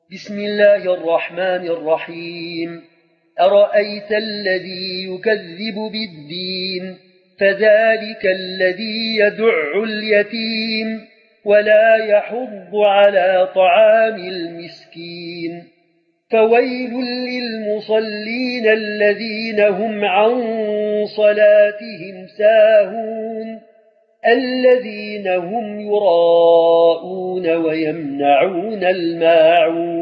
بسم الله الرحمن الرحيم أرأيت الذي يكذب بالدين فذلك الذي يدع اليتيم ولا يحض على طعام المسكين فويل للمصلين الذين هم عن صلاتهم ساهون الذين هم يراءون ويمنعون الماعون